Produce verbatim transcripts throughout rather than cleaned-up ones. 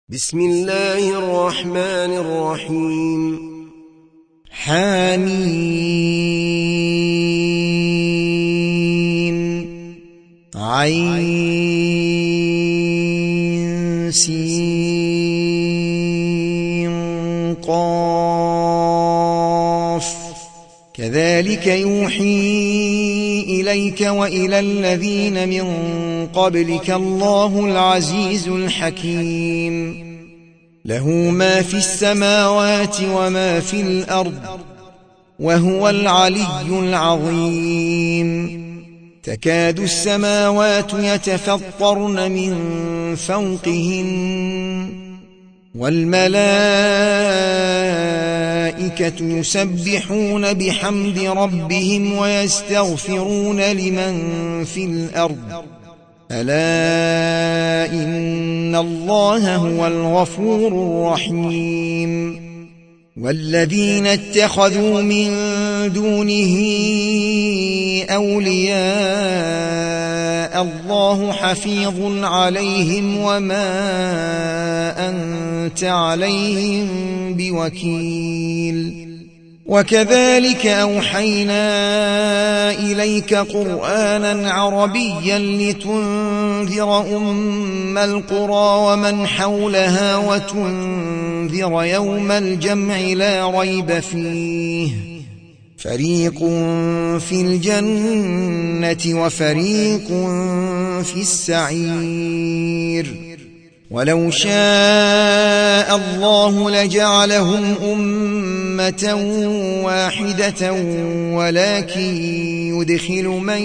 بسم الله الرحمن الرحيم. حميم عين سين قاف كذلك يوحي إليك وإلى الذين من قبلك الله العزيز الحكيم له ما في السماوات وما في الأرض وهو العلي العظيم تكاد السماوات يتفطرن من فوقهن والملائكة يسبحون بحمد ربهم ويستغفرون لمن في الأرض ألا إن الله هو الغفور الرحيم والذين اتخذوا من دونه أولياء الله حفيظ عليهم وما أنت عليهم بوكيل وكذلك أوحينا إليك قرآنا عربيا لتنذر أم القرى ومن حولها وتنذر يوم الجمع لا ريب فيه فريق في الجنة وفريق في السعير ولو شاء الله لجعلهم أمة واحدة ولكن يدخل من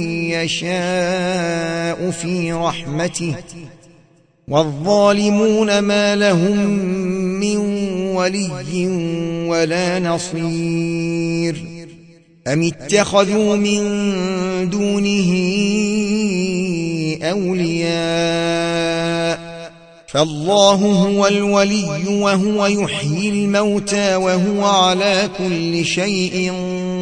يشاء في رحمته والظالمون ما لهم من ولي ولا نصير أم اتخذوا من دونه أولياء فالله هو الولي وهو يحيي الموتى وهو على كل شيء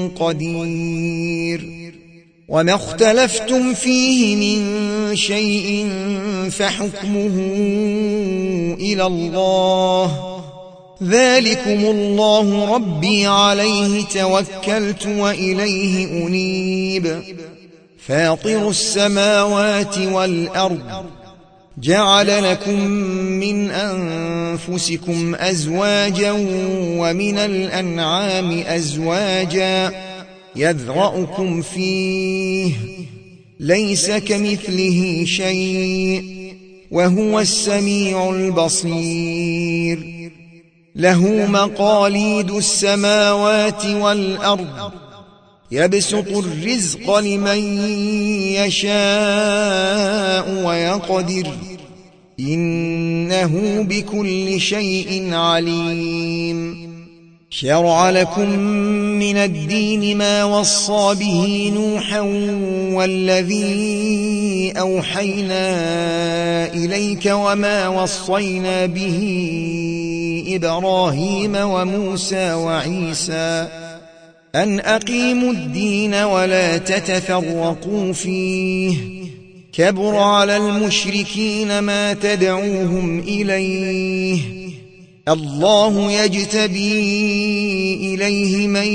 قدير وما اختلفتم فيه من شيء فحكمه إلى الله ذلكم الله ربي عليه توكلت وإليه أنيب فاطر السماوات والأرض جعل لكم من أنفسكم أزواجا ومن الأنعام أزواجا يذرأكم فيه ليس كمثله شيء وهو السميع البصير له مقاليد السماوات والأرض يبسط الرزق لمن يشاء ويقدر إنه بكل شيء عليم شرع لكم من الدين ما وصى به نوحا والذي أوحينا إليك وما وصينا به إبراهيم وموسى وعيسى أن أقيموا الدين ولا تتفرقوا فيه كبر على المشركين ما تدعوهم إليه الله يجتبي إليه من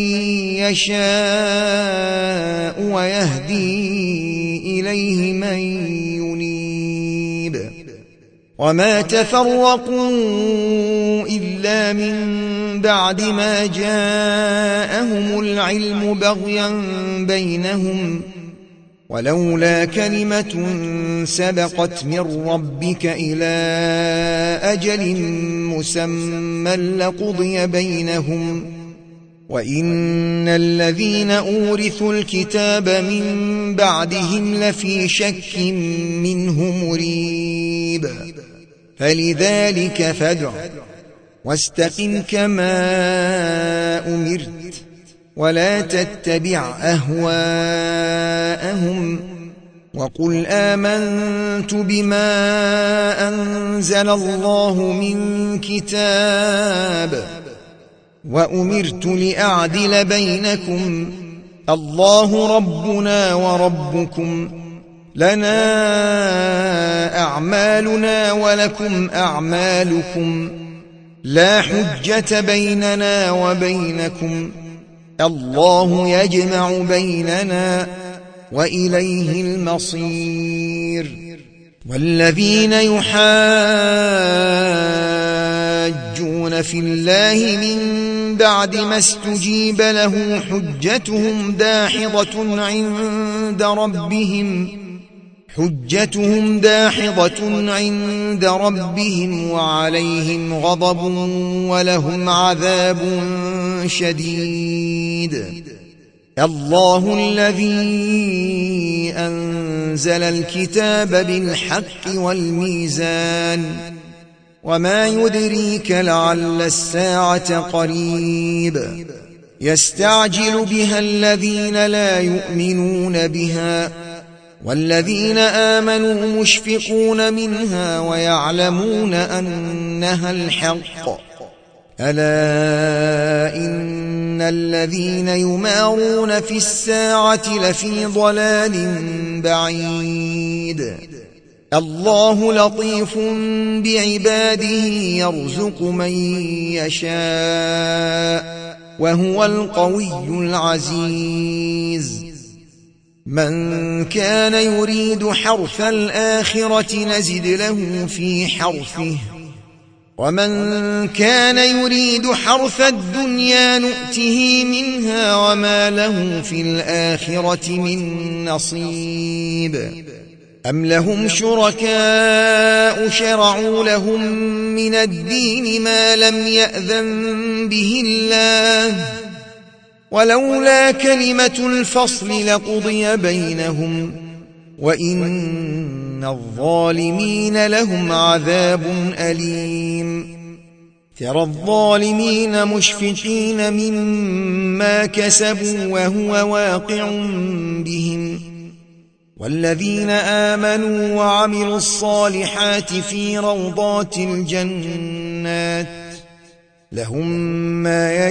يشاء ويهدي إليه من ينيب وما تفرقوا إلا من بعد ما جاءهم العلم بغيا بينهم ولولا كلمة سبقت من ربك إلى أجل مسمى لقضي بينهم وإن الذين أورثوا الكتاب من بعدهم لفي شك منه مريب فلذلك فادع واستقم كما أمرت ولا تتبع أهواءهم وقل آمنت بما أنزل الله من كتاب وأمرت لأعدل بينكم الله ربنا وربكم لنا أعمالنا ولكم أعمالكم لا حجة بيننا وبينكم الله يجمع بيننا وإليه المصير والذين يحاجون في الله من بعد ما استجيب له حجتهم داحضة عند ربهم حجتهم داحضة عند ربهم وعليهم غضب ولهم عذاب شديد الله الذي أنزل الكتاب بالحق والميزان وما يدريك لعل الساعة قريب يستعجل بها الذين لا يؤمنون بها والذين آمنوا مشفقون منها ويعلمون أنها الحق ألا إن الذين يمارون في الساعة لفي ضلال بعيد الله لطيف بعباده يرزق من يشاء وهو القوي العزيز من كان يريد حرث الآخرة نزد له في حرثه ومن كان يريد حرث الدنيا نؤته منها وما له في الآخرة من نصيب أم لهم شركاء شرعوا لهم من الدين ما لم يأذن به الله ولولا كلمة الفصل لقضي بينهم وإن الظالمين لهم عذاب أليم ترى الظالمين مشفقين مما كسبوا وهو واقع بهم والذين آمنوا وعملوا الصالحات في روضات الجنات لهم ما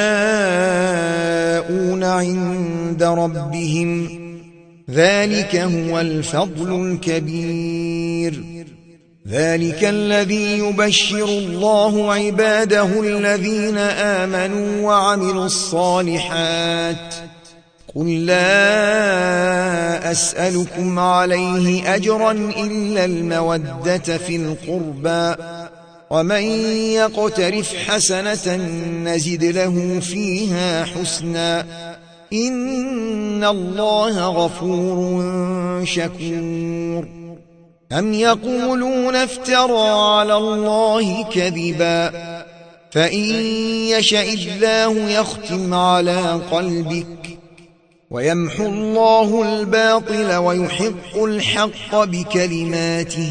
يشاءون عند ربهم ذلك هو الفضل الكبير ذلك الذي يبشر الله عباده الذين آمنوا وعملوا الصالحات قل لا أسألكم عليه أجرا إلا المودة في القربى ومن يقترف حسنة نزد له فيها حسنا إن الله غفور شكور أم يقولون افترى على الله كذبا فإن يشاء الله يختم على قلبك ويمحو الله الباطل ويحق الحق بكلماته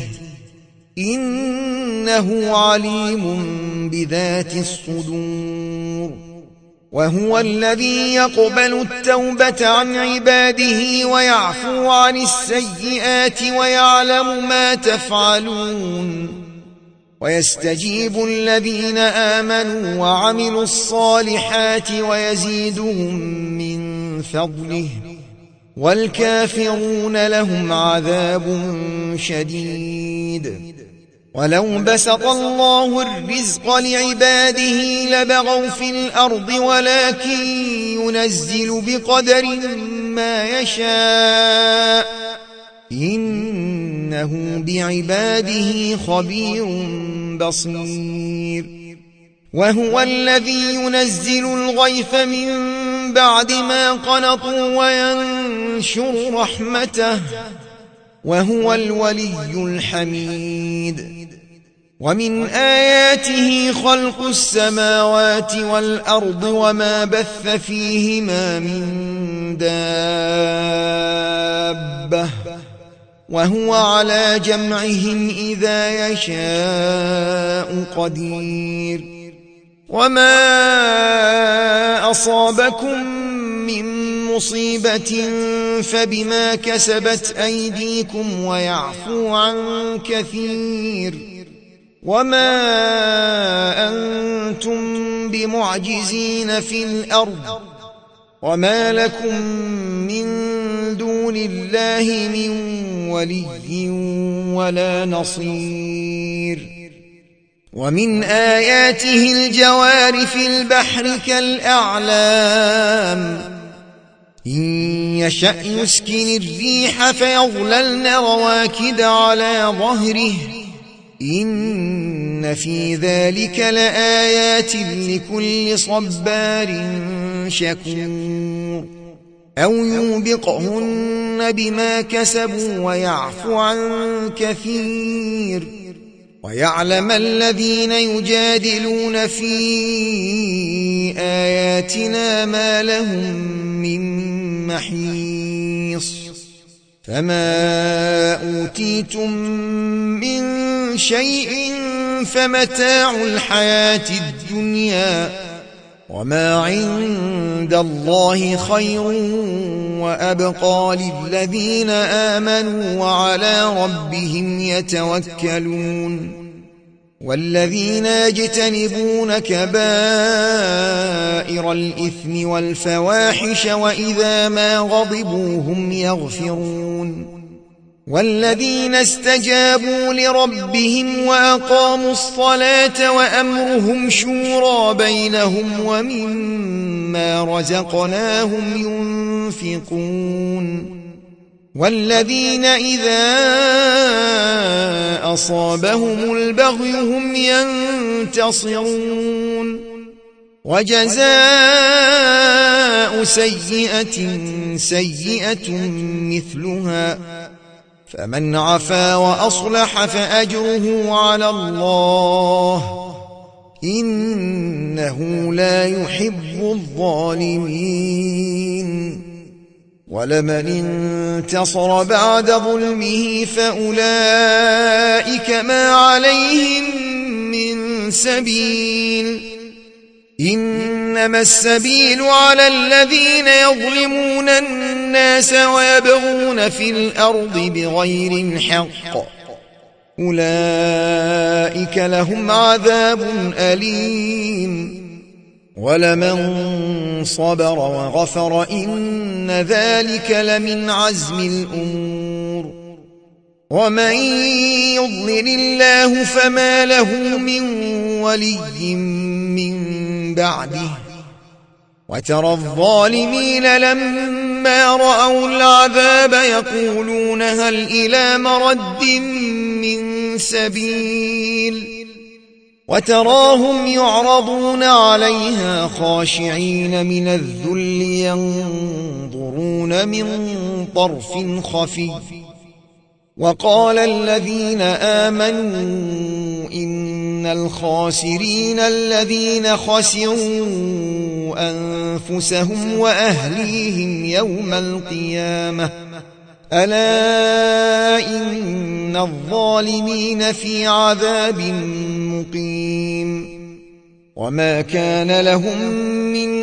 إنه عليم بذات الصدور وهو الذي يقبل التوبة عن عباده ويعفو عن السيئات ويعلم ما تفعلون ويستجيب الذين آمنوا وعملوا الصالحات ويزيدهم من فضله والكافرون لهم عذاب شديد ولو بسط الله الرزق لعباده لبغوا في الأرض ولكن ينزل بقدر ما يشاء إنه بعباده خبير بصير وهو الذي ينزل الغيث من بعد ما قنطوا وينشر رحمته وهو الولي الحميد ومن آياته خلق السماوات والأرض وما بث فيهما من دابة وهو على جمعهم إذا يشاء قدير وما أصابكم من مصيبة فبما كسبت أيديكم ويعفو عن كثير وما أنتم بمعجزين في الأرض وما لكم من دون دون الله من ولي ولا نصير. ومن آياته الجوار في البحر كالأعلام إن يشأ يسكن الريح فيظللن رواكد على ظهره إن في ذلك لآيات لكل صبار شكور. أو يوبقهن بما كسبوا ويعفو عن كثير ويعلم الذين يجادلون في آياتنا ما لهم من محيص. فما أوتيتم من شيء فمتاع الحياة الدنيا وما عند الله خير وأبقى للذين آمنوا وعلى ربهم يتوكلون. والذين يجتنبون كبائر الإثم والفواحش وإذا ما غضبوا هم يغفرون. والذين استجابوا لربهم وأقاموا الصلاة وأمرهم شورى بينهم ومما رزقناهم ينفقون. والذين إذا أصابهم البغي هم ينتصرون. وجزاء سيئة سيئة مثلها فمن عفا وأصلح فأجره على الله إنه لا يحب الظالمين. ولمن انتصر بعد ظلمه فأولئك ما عليهم من سبيل إنما السبيل على الذين يظلمون الناس ويبغون في الأرض بغير الحق أولئك لهم عذاب أليم. ولمن صبر وغفر إن ذلك لمن عزم الأمور. ومن يضلل الله فما له من ولي من بعده. وترى الظالمين لما رأوا العذاب يقولون هل إلى مرد من سبيل وتراهم يعرضون عليها خاشعين من الذل ينظرون من طرف خفي. وقال الذين آمنوا إن الخاسرين الذين خسروا أنفسهم وأهليهم يوم القيامة ألا إن الظالمين في عذاب مقيم. وما كان لهم من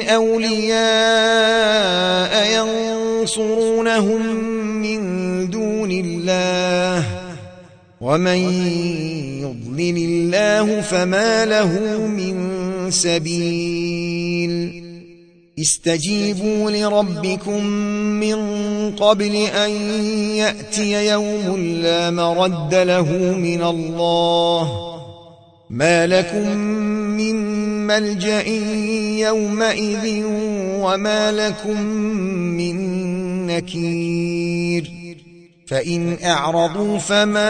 أولياء ينصرونهم من دون الله ومن يضلل الله فما له من سبيل. استجيبوا لربكم من قبل أن يأتي يوم لا مرد له من الله ما لكم من ملجأ يومئذ وما لكم من نكير. فإن أعرضوا فما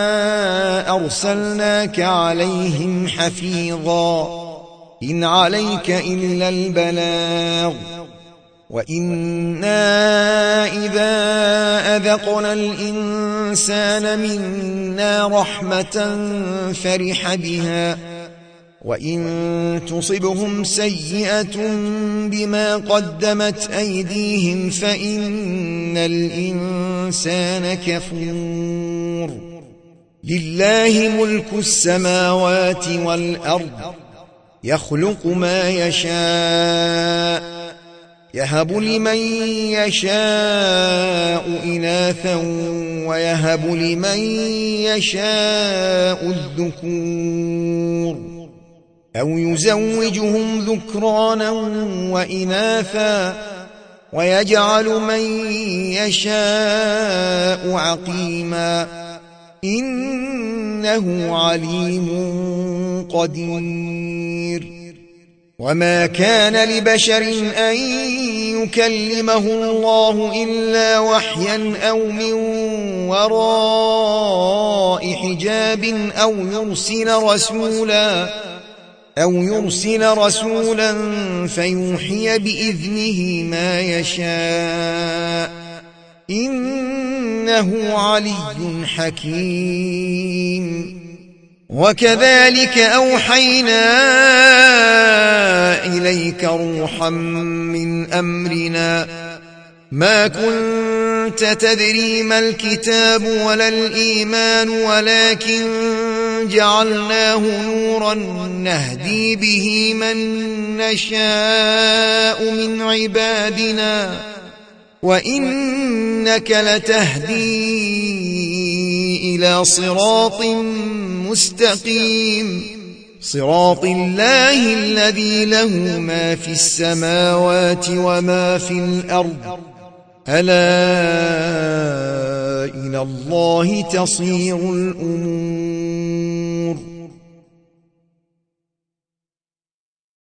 أرسلناك عليهم حفيظا إن عليك إلا البلاغ. وإنا إذا أذقنا الإنسان منا رحمة فرح بها وإن تصبهم سيئة بما قدمت أيديهم فإن الإنسان كفور. لله ملك السماوات والأرض يخلق ما يشاء يهب لمن يشاء إناثا ويهب لمن يشاء الذكور أو يزوجهم ذكرانا وإناثا ويجعل من يشاء عقيما إنه عليم قدير وما كان لبشر أن يكلمه الله إلا وحيا أو من وراء حجاب أو يرسل رسولا أو يرسل رسولا فيوحي بإذنه ما يشاء إنه علي حكيم وكذلك أوحينا إليك روحا من أمرنا ما كنت تدري ما الكتاب ولا الإيمان ولكن جعلناه نورا نهدي به من نشاء من عبادنا وإنك لتهدي إلى صراط مستقيم صراط الله الذي له ما في السماوات وما في الأرض ألا إلى الله تصير الأمور